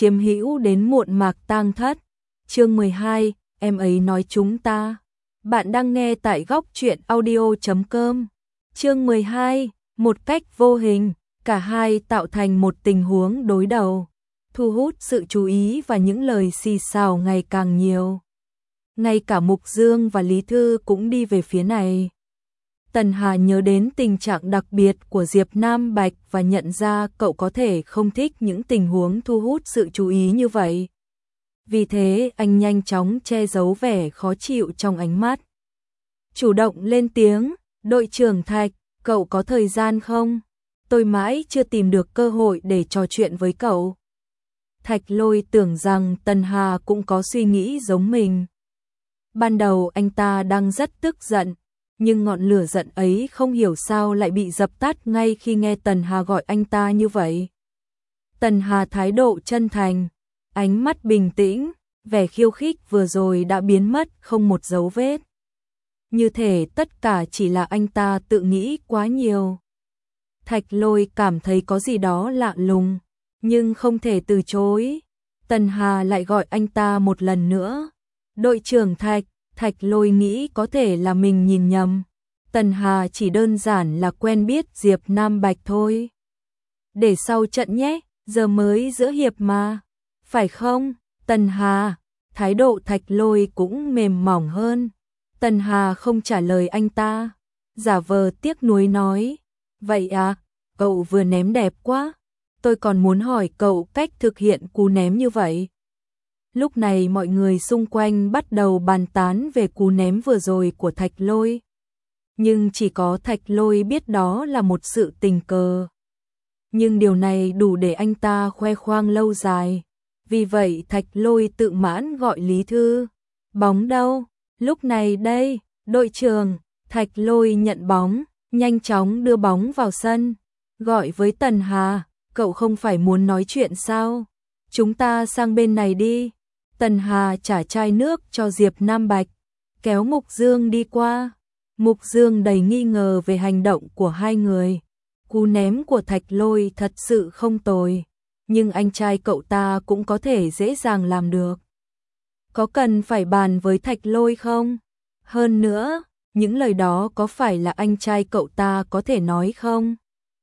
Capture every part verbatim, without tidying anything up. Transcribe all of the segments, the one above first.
chiếm hữu đến muộn mạc tang thất. Chương mười hai, em ấy nói chúng ta. Bạn đang nghe tại góc truyện audio chấm com. Chương mười hai, một cách vô hình, cả hai tạo thành một tình huống đối đầu, thu hút sự chú ý và những lời xì xào ngày càng nhiều. Ngay cả Mục Dương và Lý Thư cũng đi về phía này. Tần Hà nhớ đến tình trạng đặc biệt của Diệp Nam Bạch và nhận ra cậu có thể không thích những tình huống thu hút sự chú ý như vậy. Vì thế anh nhanh chóng che giấu vẻ khó chịu trong ánh mắt. Chủ động lên tiếng, đội trưởng Thạch, cậu có thời gian không? Tôi mãi chưa tìm được cơ hội để trò chuyện với cậu. Thạch Lôi tưởng rằng Tần Hà cũng có suy nghĩ giống mình. Ban đầu anh ta đang rất tức giận, nhưng ngọn lửa giận ấy không hiểu sao lại bị dập tắt ngay khi nghe Tần Hà gọi anh ta như vậy. Tần Hà thái độ chân thành, ánh mắt bình tĩnh, vẻ khiêu khích vừa rồi đã biến mất không một dấu vết. Như thể tất cả chỉ là anh ta tự nghĩ quá nhiều. Thạch Lôi cảm thấy có gì đó lạ lùng, nhưng không thể từ chối. Tần Hà lại gọi anh ta một lần nữa. Đội trưởng Thạch, Thạch Lôi nghĩ có thể là mình nhìn nhầm. Tần Hà chỉ đơn giản là quen biết Diệp Nam Bạch thôi. Để sau trận nhé, giờ mới giữa hiệp mà. Phải không, Tần Hà? Thái độ Thạch Lôi cũng mềm mỏng hơn. Tần Hà không trả lời anh ta, giả vờ tiếc nuối nói. Vậy à, cậu vừa ném đẹp quá. Tôi còn muốn hỏi cậu cách thực hiện cú ném như vậy. Lúc này mọi người xung quanh bắt đầu bàn tán về cú ném vừa rồi của Thạch Lôi. Nhưng chỉ có Thạch Lôi biết đó là một sự tình cờ. Nhưng điều này đủ để anh ta khoe khoang lâu dài. Vì vậy Thạch Lôi tự mãn gọi Lý Thư. Bóng đâu? Lúc này đây, đội trưởng. Thạch Lôi nhận bóng, nhanh chóng đưa bóng vào sân. Gọi với Tần Hà, cậu không phải muốn nói chuyện sao? Chúng ta sang bên này đi. Tần Hà trả chai nước cho Diệp Nam Bạch, kéo Mục Dương đi qua. Mục Dương đầy nghi ngờ về hành động của hai người. Cú ném của Thạch Lôi thật sự không tồi, nhưng anh trai cậu ta cũng có thể dễ dàng làm được. Có cần phải bàn với Thạch Lôi không? Hơn nữa, những lời đó có phải là anh trai cậu ta có thể nói không?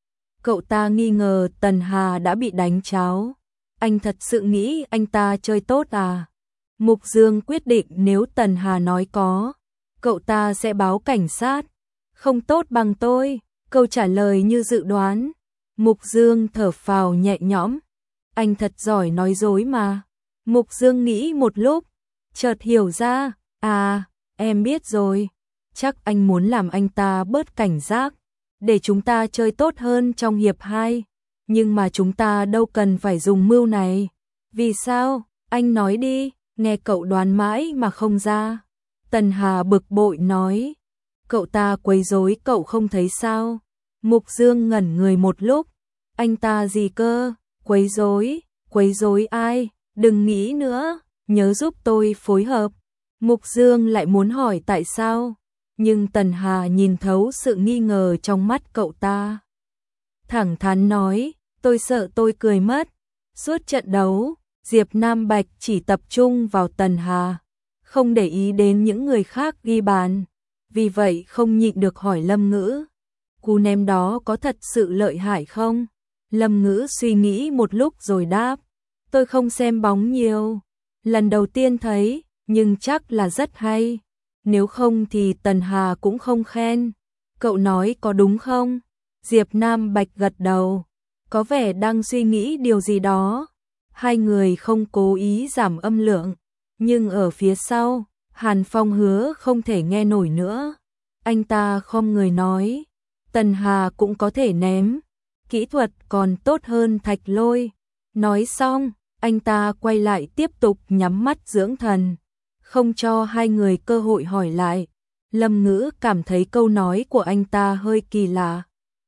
Cậu ta nghi ngờ Tần Hà đã bị đánh tráo. Anh thật sự nghĩ anh ta chơi tốt à? Mục Dương quyết định nếu Tần Hà nói có, cậu ta sẽ báo cảnh sát. Không tốt bằng tôi. Câu trả lời như dự đoán. Mục Dương thở phào nhẹ nhõm. Anh thật giỏi nói dối mà. Mục Dương nghĩ một lúc, chợt hiểu ra. À, em biết rồi. Chắc anh muốn làm anh ta bớt cảnh giác, để chúng ta chơi tốt hơn trong hiệp hai. Nhưng mà chúng ta đâu cần phải dùng mưu này. Vì sao? Anh nói đi, nghe cậu đoán mãi mà không ra. Tần Hà bực bội nói. Cậu ta quấy rối cậu không thấy sao? Mục Dương ngẩn người một lúc. Anh ta gì cơ? Quấy rối? Quấy rối ai? Đừng nghĩ nữa, nhớ giúp tôi phối hợp. Mục Dương lại muốn hỏi tại sao, nhưng Tần Hà nhìn thấu sự nghi ngờ trong mắt cậu ta. Thẳng thắn nói, tôi sợ tôi cười mất. Suốt trận đấu, Diệp Nam Bạch chỉ tập trung vào Tần Hà, không để ý đến những người khác ghi bàn. Vì vậy không nhịn được hỏi Lâm Ngữ, cú ném đó có thật sự lợi hại không? Lâm Ngữ suy nghĩ một lúc rồi đáp, tôi không xem bóng nhiều, lần đầu tiên thấy, nhưng chắc là rất hay. Nếu không thì Tần Hà cũng không khen. Cậu nói có đúng không? Diệp Nam Bạch gật đầu, có vẻ đang suy nghĩ điều gì đó. Hai người không cố ý giảm âm lượng, nhưng ở phía sau, Hàn Phong hứa không thể nghe nổi nữa. Anh ta khom người nói, Tần Hà cũng có thể ném, kỹ thuật còn tốt hơn Thạch Lôi. Nói xong, anh ta quay lại tiếp tục nhắm mắt dưỡng thần, không cho hai người cơ hội hỏi lại. Lâm Ngữ cảm thấy câu nói của anh ta hơi kỳ lạ.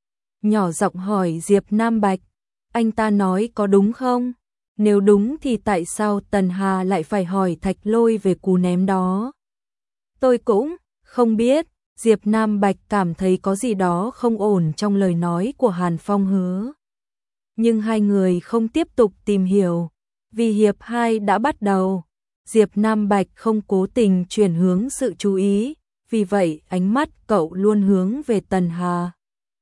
Nhỏ giọng hỏi Diệp Nam Bạch, anh ta nói có đúng không? Nếu đúng thì tại sao Tần Hà lại phải hỏi Thạch Lôi về cú ném đó? Tôi cũng không biết. Diệp Nam Bạch cảm thấy có gì đó không ổn trong lời nói của Hàn Phong hứa. Nhưng hai người không tiếp tục tìm hiểu. Vì hiệp hai đã bắt đầu, Diệp Nam Bạch không cố tình chuyển hướng sự chú ý, vì vậy ánh mắt cậu luôn hướng về Tần Hà.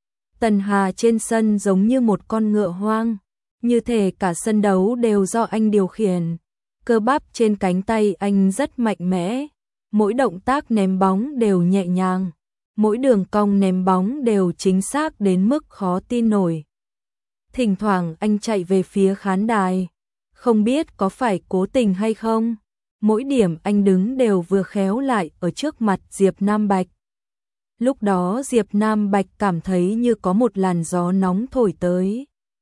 Tần Hà trên sân giống như một con ngựa hoang, như thể cả sân đấu đều do anh điều khiển. Cơ bắp trên cánh tay anh rất mạnh mẽ, mỗi động tác ném bóng đều nhẹ nhàng, mỗi đường cong ném bóng đều chính xác đến mức khó tin nổi. Thỉnh thoảng anh chạy về phía khán đài, không biết có phải cố tình hay không, mỗi điểm anh đứng đều vừa khéo lại ở trước mặt Diệp Nam Bạch. Lúc đó Diệp Nam Bạch cảm thấy như có một làn gió nóng thổi tới,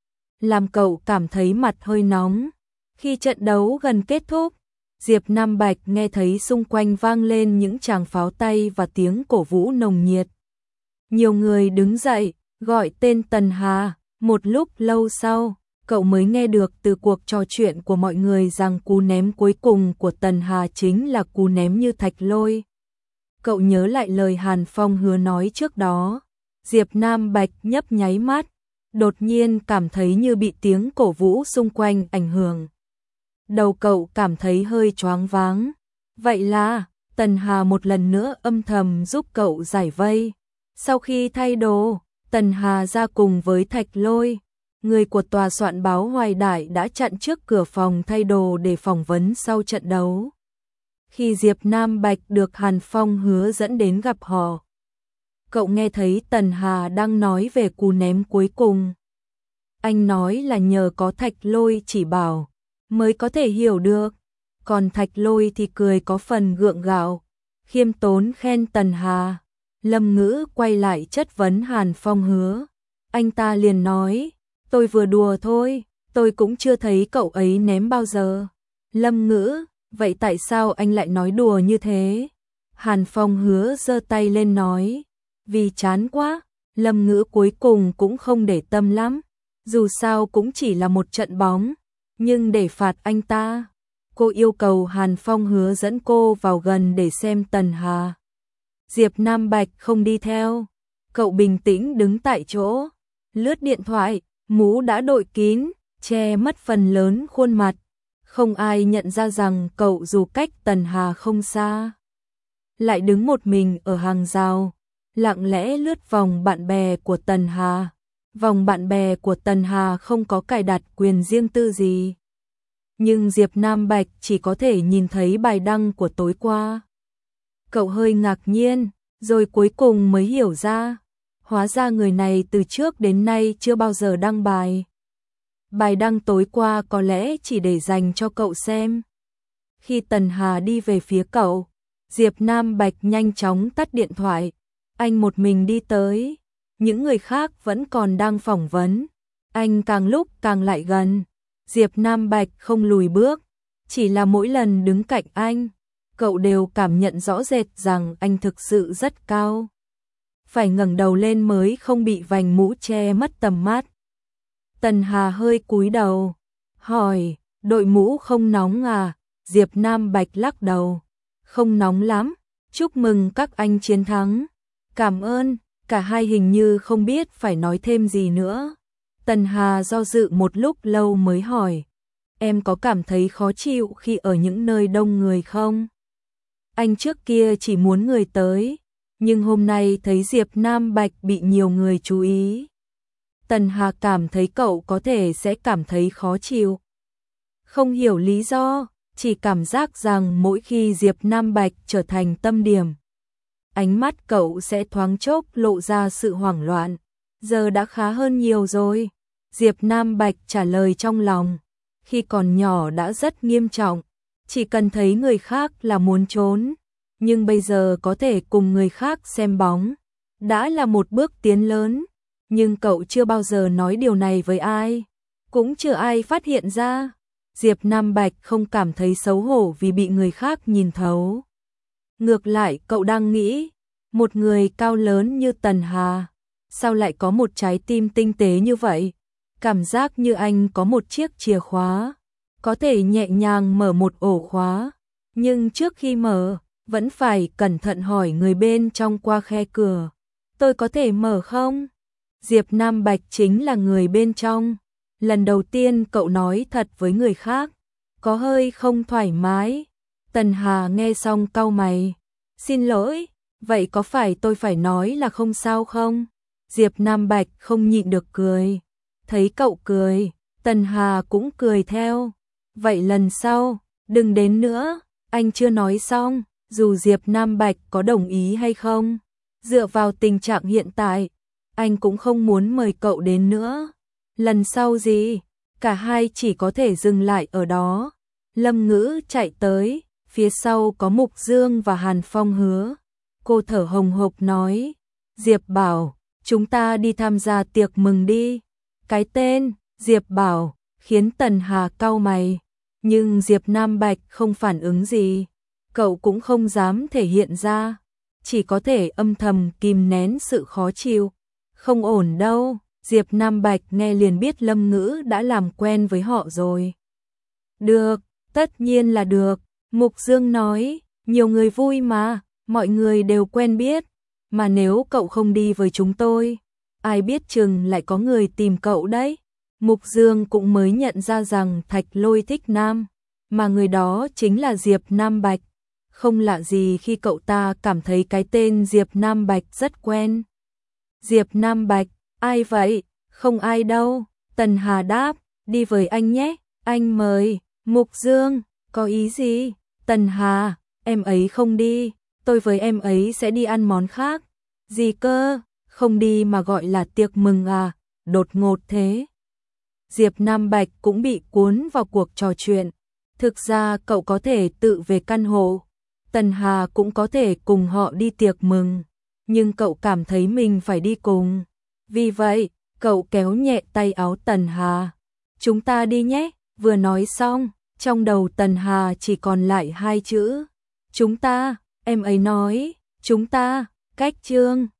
làm cậu cảm thấy mặt hơi nóng. Khi trận đấu gần kết thúc, Diệp Nam Bạch nghe thấy xung quanh vang lên những tràng pháo tay và tiếng cổ vũ nồng nhiệt. Nhiều người đứng dậy, gọi tên Tần Hà. Một lúc lâu sau, cậu mới nghe được từ cuộc trò chuyện của mọi người rằng cú ném cuối cùng của Tần Hà chính là cú ném như thạch lôi. Cậu nhớ lại lời Hàn Phong hứa nói trước đó. Diệp Nam Bạch nhấp nháy mắt, đột nhiên cảm thấy như bị tiếng cổ vũ xung quanh ảnh hưởng. Đầu cậu cảm thấy hơi choáng váng. Vậy là, Tần Hà một lần nữa âm thầm giúp cậu giải vây. Sau khi thay đồ, Tần Hà ra cùng với Thạch Lôi. Người của tòa soạn báo Hoài Đại đã chặn trước cửa phòng thay đồ để phỏng vấn sau trận đấu. Khi Diệp Nam Bạch được Hàn Phong hứa dẫn đến gặp họ, cậu nghe thấy Tần Hà đang nói về cú ném cuối cùng. Anh nói là nhờ có Thạch Lôi chỉ bảo mới có thể hiểu được, còn Thạch Lôi thì cười có phần gượng gạo, khiêm tốn khen Tần Hà. Lâm Ngữ quay lại chất vấn Hàn Phong hứa. Anh ta liền nói, tôi vừa đùa thôi, tôi cũng chưa thấy cậu ấy ném bao giờ. Lâm Ngữ, vậy tại sao anh lại nói đùa như thế? Hàn Phong hứa giơ tay lên nói, vì chán quá. Lâm Ngữ cuối cùng cũng không để tâm lắm, dù sao cũng chỉ là một trận bóng, nhưng để phạt anh ta, cô yêu cầu Hàn Phong hứa dẫn cô vào gần để xem Tần Hà. Diệp Nam Bạch không đi theo, cậu bình tĩnh đứng tại chỗ, lướt điện thoại, mũ đã đội kín, che mất phần lớn khuôn mặt. Không ai nhận ra rằng cậu dù cách Tần Hà không xa, lại đứng một mình ở hàng rào, lặng lẽ lướt vòng bạn bè của Tần Hà. Vòng bạn bè của Tần Hà không có cài đặt quyền riêng tư gì, nhưng Diệp Nam Bạch chỉ có thể nhìn thấy bài đăng của tối qua. Cậu hơi ngạc nhiên, rồi cuối cùng mới hiểu ra, hóa ra người này từ trước đến nay chưa bao giờ đăng bài. Bài đăng tối qua có lẽ chỉ để dành cho cậu xem. Khi Tần Hà đi về phía cậu, Diệp Nam Bạch nhanh chóng tắt điện thoại, anh một mình đi tới. Những người khác vẫn còn đang phỏng vấn, anh càng lúc càng lại gần. Diệp Nam Bạch không lùi bước, chỉ là mỗi lần đứng cạnh anh, cậu đều cảm nhận rõ rệt rằng anh thực sự rất cao. Phải ngẩng đầu lên mới không bị vành mũ che mất tầm mắt. Tần Hà hơi cúi đầu, hỏi, đội mũ không nóng à? Diệp Nam Bạch lắc đầu, không nóng lắm, chúc mừng các anh chiến thắng. Cảm ơn. Cả hai hình như không biết phải nói thêm gì nữa. Tần Hà do dự một lúc lâu mới hỏi, em có cảm thấy khó chịu khi ở những nơi đông người không? Anh trước kia chỉ muốn người tới, nhưng hôm nay thấy Diệp Nam Bạch bị nhiều người chú ý. Tần Hà cảm thấy cậu có thể sẽ cảm thấy khó chịu. Không hiểu lý do, chỉ cảm giác rằng mỗi khi Diệp Nam Bạch trở thành tâm điểm, ánh mắt cậu sẽ thoáng chốc lộ ra sự hoảng loạn. Giờ đã khá hơn nhiều rồi. Diệp Nam Bạch trả lời trong lòng. Khi còn nhỏ đã rất nghiêm trọng, chỉ cần thấy người khác là muốn trốn. Nhưng bây giờ có thể cùng người khác xem bóng, đã là một bước tiến lớn. Nhưng cậu chưa bao giờ nói điều này với ai, cũng chưa ai phát hiện ra. Diệp Nam Bạch không cảm thấy xấu hổ vì bị người khác nhìn thấu. Ngược lại cậu đang nghĩ, một người cao lớn như Tần Hà, sao lại có một trái tim tinh tế như vậy? Cảm giác như anh có một chiếc chìa khóa, có thể nhẹ nhàng mở một ổ khóa, nhưng trước khi mở, vẫn phải cẩn thận hỏi người bên trong qua khe cửa. Tôi có thể mở không? Diệp Nam Bạch chính là người bên trong. Lần đầu tiên cậu nói thật với người khác, có hơi không thoải mái. Tần Hà nghe xong cau mày. Xin lỗi, vậy có phải tôi phải nói là không sao không? Diệp Nam Bạch không nhịn được cười. Thấy cậu cười, Tần Hà cũng cười theo. Vậy lần sau, đừng đến nữa. Anh chưa nói xong, dù Diệp Nam Bạch có đồng ý hay không, dựa vào tình trạng hiện tại, anh cũng không muốn mời cậu đến nữa. Lần sau gì? Cả hai chỉ có thể dừng lại ở đó. Lâm Ngữ chạy tới, phía sau có Mục Dương và Hàn Phong Hứa. Cô thở hồng hộc nói, Diệp Bảo, chúng ta đi tham gia tiệc mừng đi. Cái tên, Diệp Bảo, khiến Tần Hà cau mày. Nhưng Diệp Nam Bạch không phản ứng gì. Cậu cũng không dám thể hiện ra. Chỉ có thể âm thầm kìm nén sự khó chịu. Không ổn đâu, Diệp Nam Bạch nghe liền biết Lâm Ngữ đã làm quen với họ rồi. Được, tất nhiên là được. Mục Dương nói, nhiều người vui mà, mọi người đều quen biết. Mà nếu cậu không đi với chúng tôi, ai biết chừng lại có người tìm cậu đấy. Mục Dương cũng mới nhận ra rằng Thạch Lôi thích nam, mà người đó chính là Diệp Nam Bạch. Không lạ gì khi cậu ta cảm thấy cái tên Diệp Nam Bạch rất quen. Diệp Nam Bạch, ai vậy? Không ai đâu. Tần Hà đáp, đi với anh nhé, anh mời. Mục Dương, có ý gì? Tần Hà, em ấy không đi, tôi với em ấy sẽ đi ăn món khác. Gì cơ? Không đi mà gọi là tiệc mừng à? Đột ngột thế. Diệp Nam Bạch cũng bị cuốn vào cuộc trò chuyện. Thực ra cậu có thể tự về căn hộ, Tần Hà cũng có thể cùng họ đi tiệc mừng, nhưng cậu cảm thấy mình phải đi cùng. Vì vậy, cậu kéo nhẹ tay áo Tần Hà. Chúng ta đi nhé. Vừa nói xong, trong đầu Tần Hà chỉ còn lại hai chữ. Chúng ta, em ấy nói, chúng ta, cách chương.